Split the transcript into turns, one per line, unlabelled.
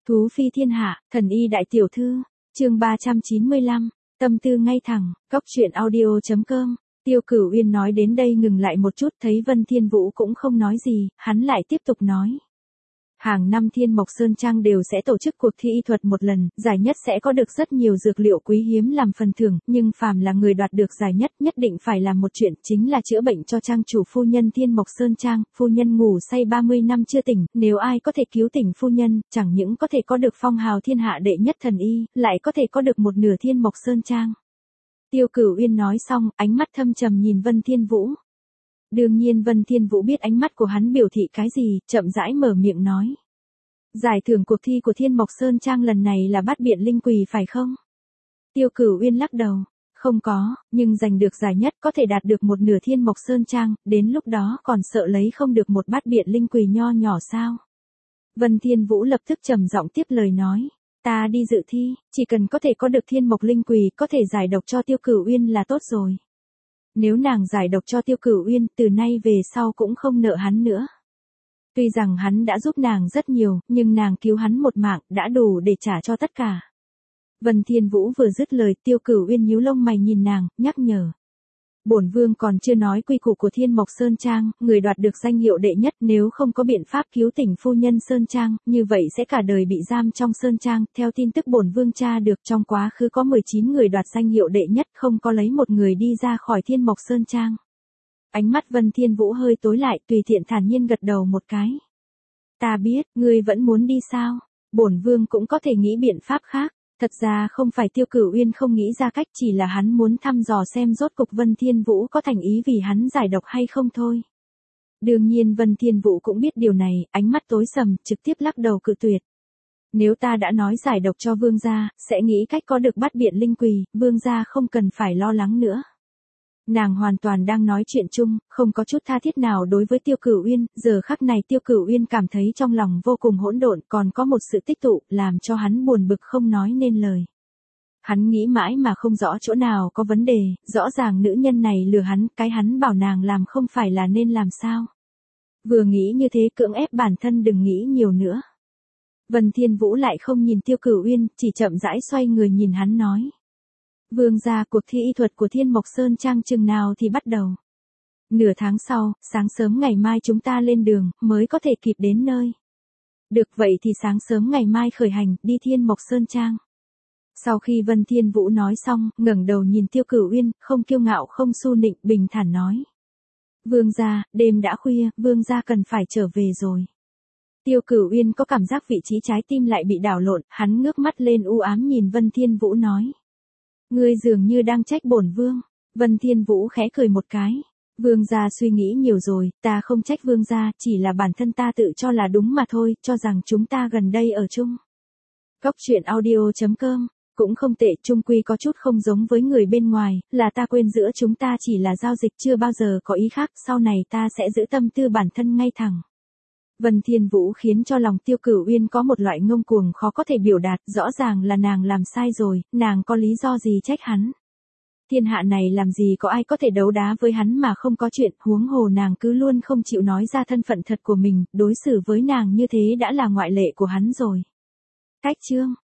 Thú phi thiên hạ, thần y đại tiểu thư, chương 395, tâm tư ngay thẳng, cóc truyện audio.com. Tiêu Cửu Uyên nói đến đây ngừng lại một chút, thấy Vân Thiên Vũ cũng không nói gì, hắn lại tiếp tục nói. Hàng năm Thiên Mộc Sơn Trang đều sẽ tổ chức cuộc thi y thuật một lần, giải nhất sẽ có được rất nhiều dược liệu quý hiếm làm phần thưởng, nhưng phàm là người đoạt được giải nhất nhất định phải làm một chuyện, chính là chữa bệnh cho trang chủ phu nhân Thiên Mộc Sơn Trang. Phu nhân ngủ say 30 năm chưa tỉnh, nếu ai có thể cứu tỉnh phu nhân, chẳng những có thể có được phong hào thiên hạ đệ nhất thần y, lại có thể có được một nửa Thiên Mộc Sơn Trang. Tiêu Cửu Uyên nói xong, ánh mắt thâm trầm nhìn Vân Thiên Vũ. Đương nhiên Vân Thiên Vũ biết ánh mắt của hắn biểu thị cái gì, chậm rãi mở miệng nói. Giải thưởng cuộc thi của Thiên Mộc Sơn Trang lần này là bát biện linh quỳ phải không? Tiêu Cửu Uyên lắc đầu. Không có, nhưng giành được giải nhất có thể đạt được một nửa Thiên Mộc Sơn Trang, đến lúc đó còn sợ lấy không được một bát biện linh quỳ nho nhỏ sao? Vân Thiên Vũ lập tức trầm giọng tiếp lời nói. Ta đi dự thi, chỉ cần có thể có được Thiên Mộc linh quỳ, có thể giải độc cho Tiêu Cửu Uyên là tốt rồi. Nếu nàng giải độc cho Tiêu Cửu Uyên, từ nay về sau cũng không nợ hắn nữa. Tuy rằng hắn đã giúp nàng rất nhiều, nhưng nàng cứu hắn một mạng, đã đủ để trả cho tất cả. Vân Thiên Vũ vừa dứt lời, Tiêu Cửu Uyên nhíu lông mày nhìn nàng, nhắc nhở. Bổn vương còn chưa nói quy củ của Thiên Mộc Sơn Trang, người đoạt được danh hiệu đệ nhất nếu không có biện pháp cứu tỉnh phu nhân Sơn Trang, như vậy sẽ cả đời bị giam trong Sơn Trang. Theo tin tức bổn vương tra được, trong quá khứ có 19 người đoạt danh hiệu đệ nhất, không có lấy một người đi ra khỏi Thiên Mộc Sơn Trang. Ánh mắt Vân Thiên Vũ hơi tối lại, tùy tiện thản nhiên gật đầu một cái. Ta biết, ngươi vẫn muốn đi sao? Bổn vương cũng có thể nghĩ biện pháp khác. Thật ra không phải Tiêu Cửu Uyên không nghĩ ra cách, chỉ là hắn muốn thăm dò xem rốt cục Vân Thiên Vũ có thành ý vì hắn giải độc hay không thôi. Đương nhiên Vân Thiên Vũ cũng biết điều này, ánh mắt tối sầm, trực tiếp lắc đầu cự tuyệt. Nếu ta đã nói giải độc cho vương gia, sẽ nghĩ cách có được bát biện linh quỳ, vương gia không cần phải lo lắng nữa. Nàng hoàn toàn đang nói chuyện chung, không có chút tha thiết nào đối với Tiêu Cửu Uyên, giờ khắc này Tiêu Cửu Uyên cảm thấy trong lòng vô cùng hỗn độn, còn có một sự tích tụ, làm cho hắn buồn bực không nói nên lời. Hắn nghĩ mãi mà không rõ chỗ nào có vấn đề, rõ ràng nữ nhân này lừa hắn, cái hắn bảo nàng làm không phải là nên làm sao. Vừa nghĩ như thế cưỡng ép bản thân đừng nghĩ nhiều nữa. Vân Thiên Vũ lại không nhìn Tiêu Cửu Uyên, chỉ chậm rãi xoay người nhìn hắn nói. Vương gia, cuộc thi y thuật của Thiên Mộc Sơn Trang chừng nào thì bắt đầu? Nửa tháng sau, sáng sớm ngày mai chúng ta lên đường, mới có thể kịp đến nơi. Được vậy thì sáng sớm ngày mai khởi hành, đi Thiên Mộc Sơn Trang. Sau khi Vân Thiên Vũ nói xong, ngẩng đầu nhìn Tiêu Cửu Uyên, không kiêu ngạo không su nịnh, bình thản nói. Vương gia, đêm đã khuya, vương gia cần phải trở về rồi. Tiêu Cửu Uyên có cảm giác vị trí trái tim lại bị đảo lộn, hắn ngước mắt lên u ám nhìn Vân Thiên Vũ nói. Ngươi dường như đang trách bổn vương. Vân Thiên Vũ khẽ cười một cái. Vương gia suy nghĩ nhiều rồi, ta không trách vương gia, chỉ là bản thân ta tự cho là đúng mà thôi, cho rằng chúng ta gần đây ở chung. Cóc truyện audio.com, cũng không tệ, chung quy có chút không giống với người bên ngoài, là ta quên giữa chúng ta chỉ là giao dịch, chưa bao giờ có ý khác, sau này ta sẽ giữ tâm tư bản thân ngay thẳng. Vân Thiên Vũ khiến cho lòng Tiêu Cửu Uyên có một loại ngông cuồng khó có thể biểu đạt, rõ ràng là nàng làm sai rồi, nàng có lý do gì trách hắn. Thiên hạ này làm gì có ai có thể đấu đá với hắn mà không có chuyện, huống hồ nàng cứ luôn không chịu nói ra thân phận thật của mình, đối xử với nàng như thế đã là ngoại lệ của hắn rồi. Cách chương